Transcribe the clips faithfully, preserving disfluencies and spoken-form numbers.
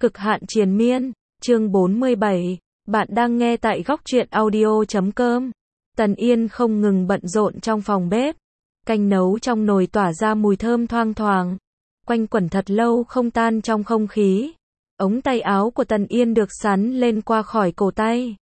Cực hạn triền miên, chương bốn mươi bảy, bạn đang nghe tại góc truyện audio chấm com. Tần Yên không ngừng bận rộn trong phòng bếp. Canh nấu trong nồi tỏa ra mùi thơm thoang thoảng, quanh quẩn thật lâu không tan trong không khí. Ống tay áo của Tần Yên được sắn lên qua khỏi cổ tay,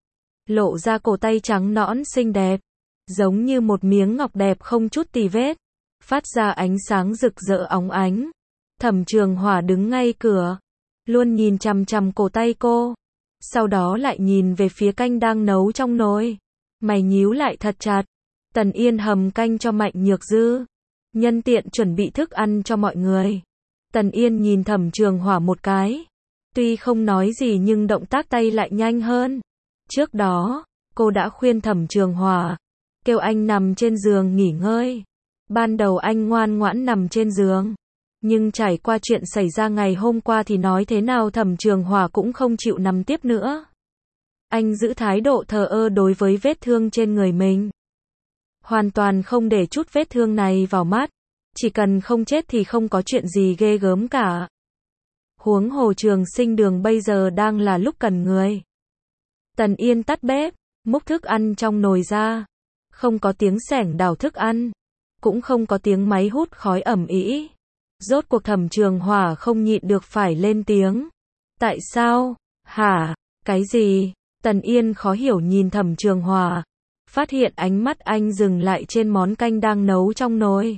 lộ ra cổ tay trắng nõn xinh đẹp, giống như một miếng ngọc đẹp không chút tì vết, phát ra ánh sáng rực rỡ óng ánh. Thẩm Trường Hỏa đứng ngay cửa, luôn nhìn chằm chằm cổ tay cô, sau đó lại nhìn về phía canh đang nấu trong nồi, mày nhíu lại thật chặt. Tần Yên hầm canh cho Mạnh Nhược Dư, nhân tiện chuẩn bị thức ăn cho mọi người. Tần Yên nhìn Thẩm Trường Hỏa một cái, tuy không nói gì nhưng động tác tay lại nhanh hơn. Trước đó, cô đã khuyên Thẩm Trường Hỏa, kêu anh nằm trên giường nghỉ ngơi. Ban đầu anh ngoan ngoãn nằm trên giường, nhưng trải qua chuyện xảy ra ngày hôm qua thì nói thế nào Thẩm Trường Hỏa cũng không chịu nằm tiếp nữa. Anh giữ thái độ thờ ơ đối với vết thương trên người mình, hoàn toàn không để chút vết thương này vào mắt, chỉ cần không chết thì không có chuyện gì ghê gớm cả. Huống hồ Trường Sinh Đường bây giờ đang là lúc cần người. Tần Yên tắt bếp, múc thức ăn trong nồi ra, không có tiếng xẻng đảo thức ăn, cũng không có tiếng máy hút khói ầm ĩ. Rốt cuộc Thẩm Trường Hỏa không nhịn được phải lên tiếng. Tại sao? Hả? Cái gì? Tần Yên khó hiểu nhìn Thẩm Trường Hỏa, phát hiện ánh mắt anh dừng lại trên món canh đang nấu trong nồi.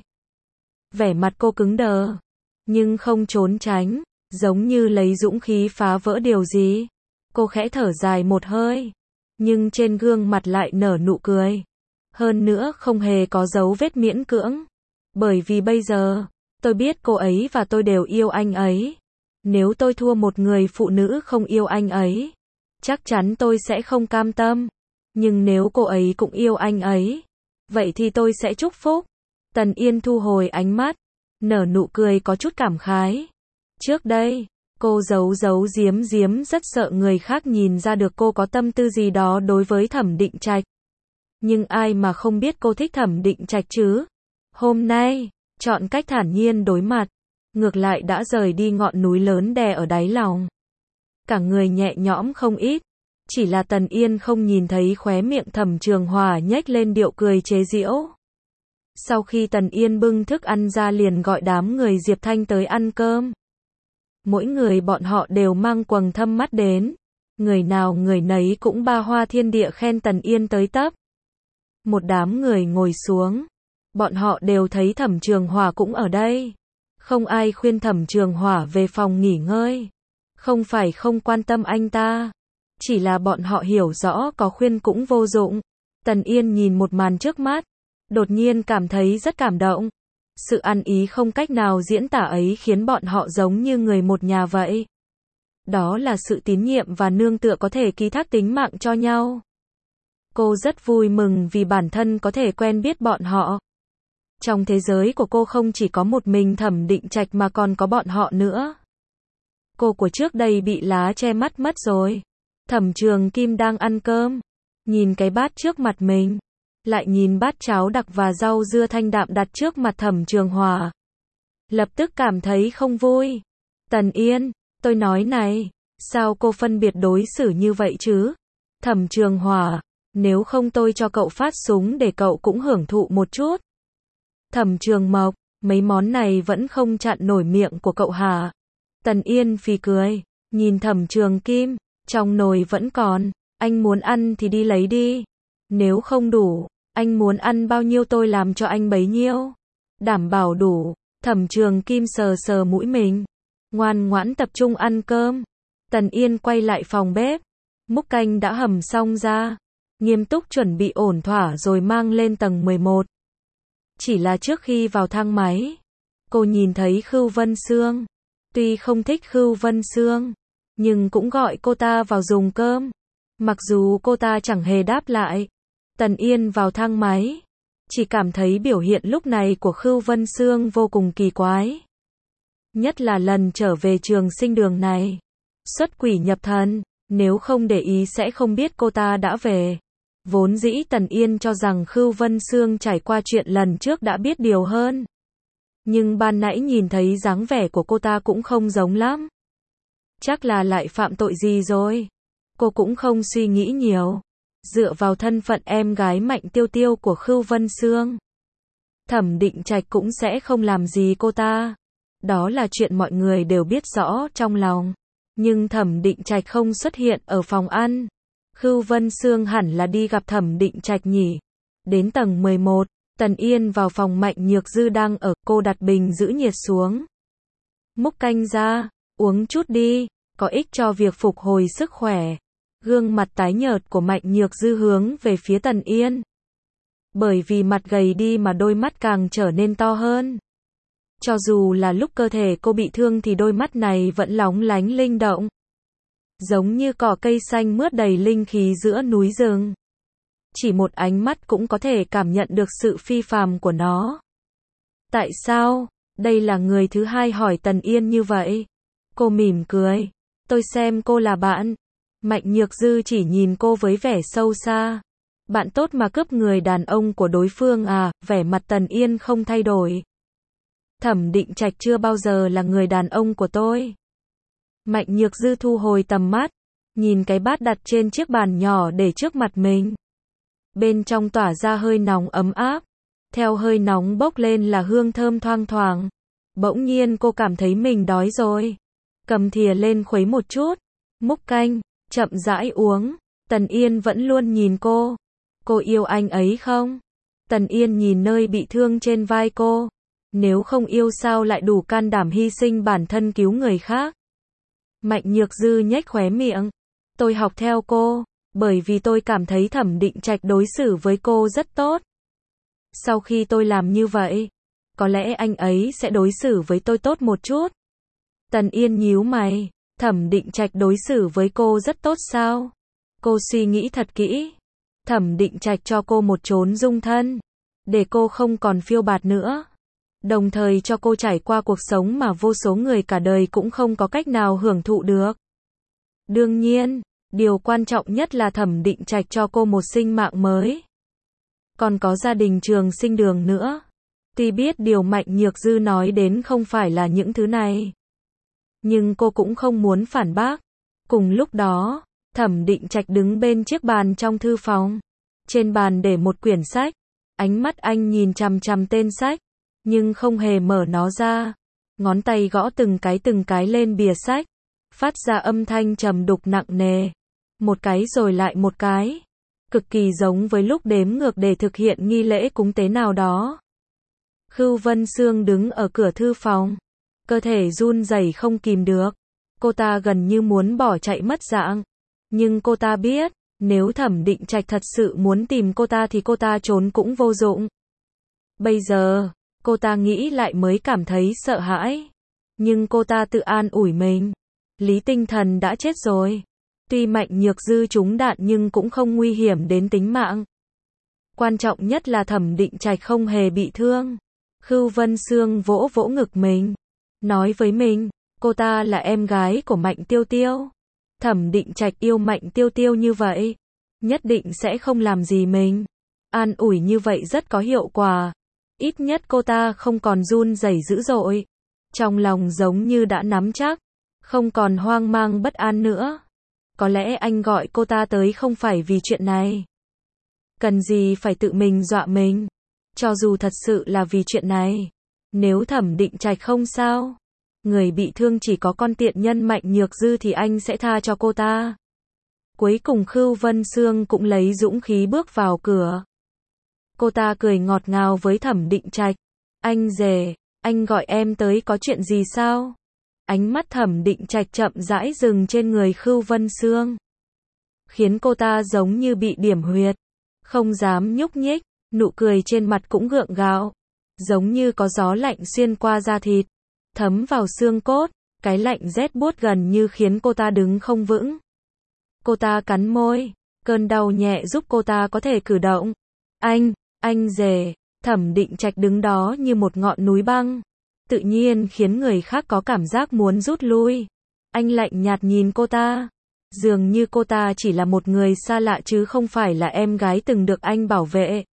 Vẻ mặt cô cứng đờ, nhưng không trốn tránh, giống như lấy dũng khí phá vỡ điều gì. Cô khẽ thở dài một hơi, nhưng trên gương mặt lại nở nụ cười. Hơn nữa không hề có dấu vết miễn cưỡng. Bởi vì bây giờ, tôi biết cô ấy và tôi đều yêu anh ấy. Nếu tôi thua một người phụ nữ không yêu anh ấy, chắc chắn tôi sẽ không cam tâm. Nhưng nếu cô ấy cũng yêu anh ấy, vậy thì tôi sẽ chúc phúc. Tần Yên thu hồi ánh mắt, nở nụ cười có chút cảm khái. Trước đây, cô giấu giấu giếm giếm rất sợ người khác nhìn ra được cô có tâm tư gì đó đối với Thẩm Định Trạch. Nhưng ai mà không biết cô thích Thẩm Định Trạch chứ. Hôm nay, chọn cách thản nhiên đối mặt, ngược lại đã rời đi ngọn núi lớn đè ở đáy lòng. Cả người nhẹ nhõm không ít, chỉ là Tần Yên không nhìn thấy khóe miệng Thẩm Trường Hỏa nhếch lên điệu cười chế giễu. Sau khi Tần Yên bưng thức ăn ra liền gọi đám người Diệp Thanh tới ăn cơm. Mỗi người bọn họ đều mang quầng thâm mắt đến, người nào người nấy cũng ba hoa thiên địa khen Tần Yên tới tấp. Một đám người ngồi xuống, bọn họ đều thấy Thẩm Trường Hỏa cũng ở đây. Không ai khuyên Thẩm Trường Hỏa về phòng nghỉ ngơi. Không phải không quan tâm anh ta, chỉ là bọn họ hiểu rõ có khuyên cũng vô dụng. Tần Yên nhìn một màn trước mắt, đột nhiên cảm thấy rất cảm động. Sự ăn ý không cách nào diễn tả ấy khiến bọn họ giống như người một nhà vậy. Đó là sự tín nhiệm và nương tựa có thể ký thác tính mạng cho nhau. Cô rất vui mừng vì bản thân có thể quen biết bọn họ. Trong thế giới của cô không chỉ có một mình Thẩm Định Trạch mà còn có bọn họ nữa. Cô của trước đây bị lá che mắt mất rồi. Thẩm Trường Kim đang ăn cơm, nhìn cái bát trước mặt mình, lại nhìn bát cháo đặc và rau dưa thanh đạm đặt trước mặt Thẩm Trường Hỏa, lập tức cảm thấy không vui. Tần Yên, tôi nói này, sao cô phân biệt đối xử như vậy chứ? Thẩm Trường Hỏa, nếu không tôi cho cậu phát súng để cậu cũng hưởng thụ một chút. Thẩm Trường Mộc, mấy món này vẫn không chặn nổi miệng của cậu hả? Tần Yên phì cười, nhìn Thẩm Trường Kim, trong nồi vẫn còn, anh muốn ăn thì đi lấy đi. Nếu không đủ, anh muốn ăn bao nhiêu tôi làm cho anh bấy nhiêu. Đảm bảo đủ. Thẩm Trường Kim sờ sờ mũi mình, ngoan ngoãn tập trung ăn cơm. Tần Yên quay lại phòng bếp, múc canh đã hầm xong ra, nghiêm túc chuẩn bị ổn thỏa rồi mang lên tầng mười một. Chỉ là trước khi vào thang máy, cô nhìn thấy Khưu Vân Sương. Tuy không thích Khưu Vân Sương, nhưng cũng gọi cô ta vào dùng cơm. Mặc dù cô ta chẳng hề đáp lại. Tần Yên vào thang máy, chỉ cảm thấy biểu hiện lúc này của Khưu Vân Sương vô cùng kỳ quái. Nhất là lần trở về Trường Sinh Đường này. Xuất quỷ nhập thần, nếu không để ý sẽ không biết cô ta đã về. Vốn dĩ Tần Yên cho rằng Khưu Vân Sương trải qua chuyện lần trước đã biết điều hơn. Nhưng ban nãy nhìn thấy dáng vẻ của cô ta cũng không giống lắm. Chắc là lại phạm tội gì rồi. Cô cũng không suy nghĩ nhiều. Dựa vào thân phận em gái Mạnh Tiêu Tiêu của Khưu Vân Sương, Thẩm Định Trạch cũng sẽ không làm gì cô ta. Đó là chuyện mọi người đều biết rõ trong lòng. Nhưng Thẩm Định Trạch không xuất hiện ở phòng ăn. Khưu Vân Sương hẳn là đi gặp Thẩm Định Trạch nhỉ. Đến tầng mười một, Tần Yên vào phòng Mạnh Nhược Dư đang ở, cô đặt bình giữ nhiệt xuống. Múc canh ra, uống chút đi, có ích cho việc phục hồi sức khỏe. Gương mặt tái nhợt của Mạnh Nhược Dư hướng về phía Tần Yên. Bởi vì mặt gầy đi mà đôi mắt càng trở nên to hơn. Cho dù là lúc cơ thể cô bị thương thì đôi mắt này vẫn lóng lánh linh động. Giống như cỏ cây xanh mướt đầy linh khí giữa núi rừng. Chỉ một ánh mắt cũng có thể cảm nhận được sự phi phàm của nó. Tại sao? Đây là người thứ hai hỏi Tần Yên như vậy. Cô mỉm cười. Tôi xem cô là bạn. Mạnh Nhược Dư chỉ nhìn cô với vẻ sâu xa. Bạn tốt mà cướp người đàn ông của đối phương à? Vẻ mặt Tần Yên không thay đổi. Thẩm Định Trạch chưa bao giờ là người đàn ông của tôi. Mạnh Nhược Dư thu hồi tầm mắt, nhìn cái bát đặt trên chiếc bàn nhỏ để trước mặt mình. Bên trong tỏa ra hơi nóng ấm áp, theo hơi nóng bốc lên là hương thơm thoang thoảng. Bỗng nhiên cô cảm thấy mình đói rồi. Cầm thìa lên khuấy một chút, múc canh, chậm rãi uống. Tần Yên vẫn luôn nhìn cô. Cô yêu anh ấy không? Tần Yên nhìn nơi bị thương trên vai cô. Nếu không yêu sao lại đủ can đảm hy sinh bản thân cứu người khác? Mạnh Nhược Dư nhếch khóe miệng. Tôi học theo cô, bởi vì tôi cảm thấy Thẩm Định Trạch đối xử với cô rất tốt. Sau khi tôi làm như vậy, có lẽ anh ấy sẽ đối xử với tôi tốt một chút. Tần Yên nhíu mày, Thẩm Định Trạch đối xử với cô rất tốt sao? Cô suy nghĩ thật kỹ. Thẩm Định Trạch cho cô một chốn dung thân, để cô không còn phiêu bạt nữa. Đồng thời cho cô trải qua cuộc sống mà vô số người cả đời cũng không có cách nào hưởng thụ được. Đương nhiên, điều quan trọng nhất là Thẩm Định Trạch cho cô một sinh mạng mới. Còn có gia đình Trường Sinh Đường nữa. Tuy biết điều Mạnh Nhược Dư nói đến không phải là những thứ này, nhưng cô cũng không muốn phản bác. Cùng lúc đó, Thẩm Định Trạch đứng bên chiếc bàn trong thư phòng. Trên bàn để một quyển sách. Ánh mắt anh nhìn chằm chằm tên sách, nhưng không hề mở nó ra. Ngón tay gõ từng cái từng cái lên bìa sách, phát ra âm thanh trầm đục nặng nề. Một cái rồi lại một cái. Cực kỳ giống với lúc đếm ngược để thực hiện nghi lễ cúng tế nào đó. Khưu Vân Sương đứng ở cửa thư phòng. Cơ thể run rẩy không kìm được. Cô ta gần như muốn bỏ chạy mất dạng. Nhưng cô ta biết, nếu Thẩm Định Trạch thật sự muốn tìm cô ta thì cô ta trốn cũng vô dụng. Bây giờ, cô ta nghĩ lại mới cảm thấy sợ hãi. Nhưng cô ta tự an ủi mình. Lý Tinh Thần đã chết rồi. Tuy Mạnh Nhược Dư trúng đạn nhưng cũng không nguy hiểm đến tính mạng. Quan trọng nhất là Thẩm Định Trạch không hề bị thương. Khưu Vân Sương vỗ vỗ ngực mình. Nói với mình, cô ta là em gái của Mạnh Tiêu Tiêu. Thẩm Định Trạch yêu Mạnh Tiêu Tiêu như vậy, nhất định sẽ không làm gì mình. An ủi như vậy rất có hiệu quả. Ít nhất cô ta không còn run rẩy dữ dội. Trong lòng giống như đã nắm chắc, không còn hoang mang bất an nữa. Có lẽ anh gọi cô ta tới không phải vì chuyện này. Cần gì phải tự mình dọa mình. Cho dù thật sự là vì chuyện này, nếu Thẩm Định Trạch không sao, người bị thương chỉ có con tiện nhân Mạnh Nhược Dư thì anh sẽ tha cho cô ta. Cuối cùng Khưu Vân Sương cũng lấy dũng khí bước vào cửa. Cô ta cười ngọt ngào với Thẩm Định Trạch. Anh rể, anh gọi em tới có chuyện gì sao? Ánh mắt Thẩm Định Trạch chậm rãi dừng trên người Khưu Vân Sương, khiến cô ta giống như bị điểm huyệt, không dám nhúc nhích, nụ cười trên mặt cũng gượng gạo, giống như có gió lạnh xuyên qua da thịt, thấm vào xương cốt, cái lạnh rét buốt gần như khiến cô ta đứng không vững. Cô ta cắn môi, cơn đau nhẹ giúp cô ta có thể cử động. Anh, anh rể, Thẩm Định Trạch đứng đó như một ngọn núi băng, tự nhiên khiến người khác có cảm giác muốn rút lui. Anh lạnh nhạt nhìn cô ta, dường như cô ta chỉ là một người xa lạ chứ không phải là em gái từng được anh bảo vệ.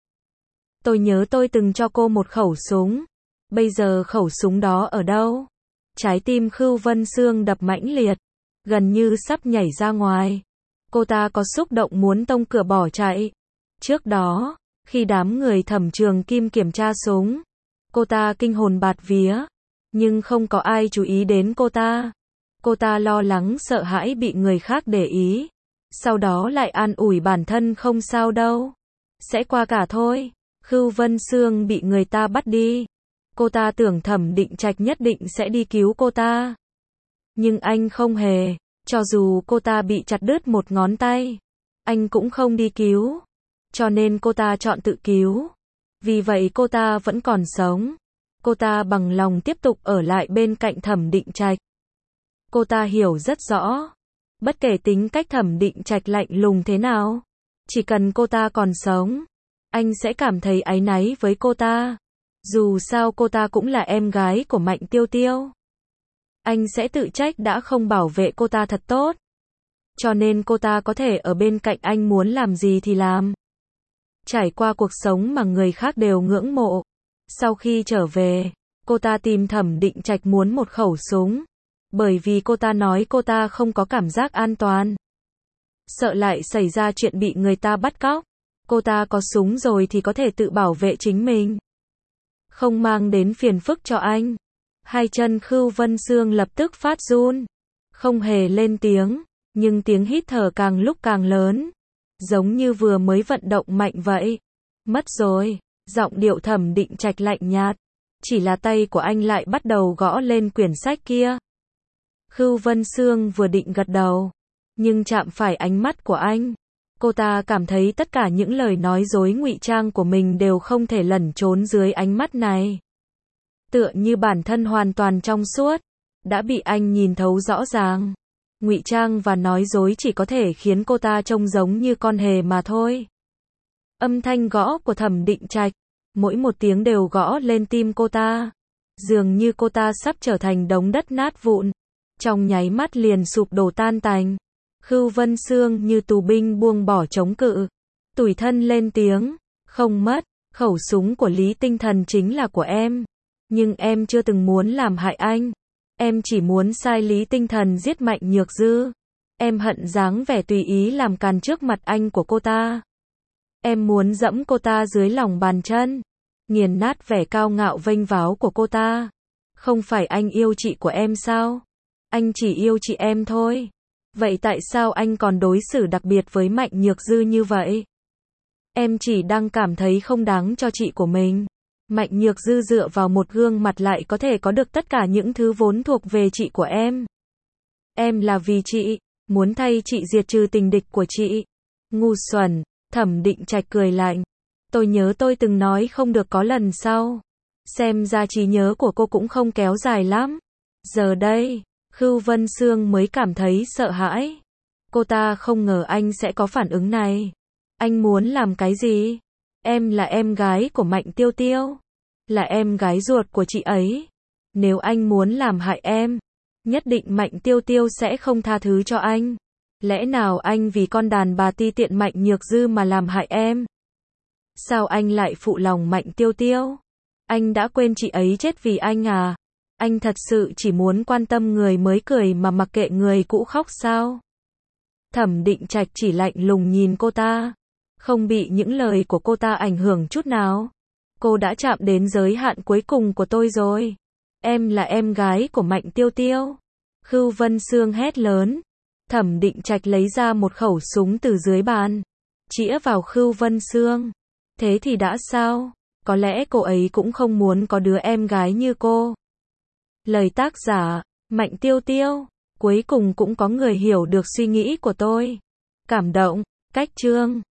Tôi nhớ tôi từng cho cô một khẩu súng. Bây giờ khẩu súng đó ở đâu? Trái tim Khưu Vân Sương đập mãnh liệt. gần như sắp nhảy ra ngoài. Cô ta có xúc động muốn tông cửa bỏ chạy. Trước đó, khi đám người Thẩm Trường Kim kiểm tra súng, cô ta kinh hồn bạt vía, nhưng không có ai chú ý đến cô ta. Cô ta lo lắng sợ hãi bị người khác để ý, sau đó lại an ủi bản thân không sao đâu, sẽ qua cả thôi. Khưu Vân Sương bị người ta bắt đi. Cô ta tưởng Thẩm Định Trạch nhất định sẽ đi cứu cô ta. Nhưng anh không hề, cho dù cô ta bị chặt đứt một ngón tay, anh cũng không đi cứu. Cho nên cô ta chọn tự cứu. Vì vậy cô ta vẫn còn sống. Cô ta bằng lòng tiếp tục ở lại bên cạnh Thẩm Định Trạch. Cô ta hiểu rất rõ, bất kể tính cách Thẩm Định Trạch lạnh lùng thế nào, chỉ cần cô ta còn sống, anh sẽ cảm thấy áy náy với cô ta. Dù sao cô ta cũng là em gái của Mạnh Tiêu Tiêu. Anh sẽ tự trách đã không bảo vệ cô ta thật tốt. Cho nên cô ta có thể ở bên cạnh anh muốn làm gì thì làm. Trải qua cuộc sống mà người khác đều ngưỡng mộ. Sau khi trở về, cô ta tìm Thẩm Định Trạch muốn một khẩu súng. Bởi vì cô ta nói cô ta không có cảm giác an toàn. Sợ lại xảy ra chuyện bị người ta bắt cóc. Cô ta có súng rồi thì có thể tự bảo vệ chính mình. Không mang đến phiền phức cho anh. Hai chân Khưu Vân Sương lập tức phát run. Không hề lên tiếng, nhưng tiếng hít thở càng lúc càng lớn. Giống như vừa mới vận động mạnh vậy. Mất rồi, giọng điệu Thẩm Định Trạch lạnh nhạt. Chỉ là tay của anh lại bắt đầu gõ lên quyển sách kia. Khưu Vân Sương vừa định gật đầu, nhưng chạm phải ánh mắt của anh. Cô ta cảm thấy tất cả những lời nói dối ngụy trang của mình đều không thể lẩn trốn dưới ánh mắt này. Tựa như bản thân hoàn toàn trong suốt, đã bị anh nhìn thấu rõ ràng. Ngụy trang và nói dối chỉ có thể khiến cô ta trông giống như con hề mà thôi. Âm thanh gõ của Thẩm Định Trạch, mỗi một tiếng đều gõ lên tim cô ta. Dường như cô ta sắp trở thành đống đất nát vụn. Trong nháy mắt liền sụp đổ tan tành. Khưu Vân Sương như tù binh buông bỏ chống cự. Tủi thân lên tiếng. Không mất, khẩu súng của Lý Tinh Thần chính là của em. Nhưng em chưa từng muốn làm hại anh. Em chỉ muốn sai Lý Tinh Thần giết Mạnh Nhược Dư. Em hận dáng vẻ tùy ý làm càn trước mặt anh của cô ta. Em muốn dẫm cô ta dưới lòng bàn chân. Nghiền nát vẻ cao ngạo vênh váo của cô ta. Không phải anh yêu chị của em sao? Anh chỉ yêu chị em thôi. Vậy tại sao anh còn đối xử đặc biệt với Mạnh Nhược Dư như vậy? Em chỉ đang cảm thấy không đáng cho chị của mình. Mạnh Nhược Dư dựa vào một gương mặt lại có thể có được tất cả những thứ vốn thuộc về chị của em. Em là vì chị, muốn thay chị diệt trừ tình địch của chị. Ngu xuẩn, Thẩm Định Trạch cười lạnh. Tôi nhớ tôi từng nói không được có lần sau. Xem ra trí nhớ của cô cũng không kéo dài lắm. Giờ đây, Khưu Vân Sương mới cảm thấy sợ hãi. Cô ta không ngờ anh sẽ có phản ứng này. Anh muốn làm cái gì? Em là em gái của Mạnh Tiêu Tiêu. Là em gái ruột của chị ấy. Nếu anh muốn làm hại em, nhất định Mạnh Tiêu Tiêu sẽ không tha thứ cho anh. Lẽ nào anh vì con đàn bà ti tiện Mạnh Nhược Dư mà làm hại em? Sao anh lại phụ lòng Mạnh Tiêu Tiêu? Anh đã quên chị ấy chết vì anh à? Anh thật sự chỉ muốn quan tâm người mới cười mà mặc kệ người cũ khóc sao? Thẩm Định Trạch chỉ lạnh lùng nhìn cô ta, không bị những lời của cô ta ảnh hưởng chút nào. Cô đã chạm đến giới hạn cuối cùng của tôi rồi. Em là em gái của Mạnh Tiêu Tiêu. Khưu Vân Sương hét lớn. Thẩm Định Trạch lấy ra một khẩu súng từ dưới bàn, chĩa vào Khưu Vân Sương. Thế thì đã sao? Có lẽ cô ấy cũng không muốn có đứa em gái như cô. Lời tác giả, Mạnh Tiêu Tiêu. Cuối cùng cũng có người hiểu được suy nghĩ của tôi. Cảm động, cách chương.